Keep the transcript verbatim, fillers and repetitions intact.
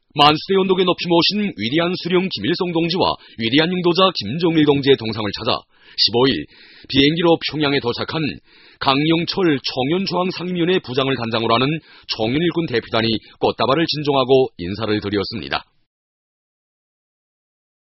만수대 언덕에 높이 모신 위대한 수령 김일성 동지와 위대한 인도자 김정일 동지의 동상을 찾아 십오일 비행기로 평양에 도착한 강영철 청년저항상임위원회 부장을 단장으로 하는 청년일군 대표단이 꽃다발을 진종하고 인사를 드렸습니다.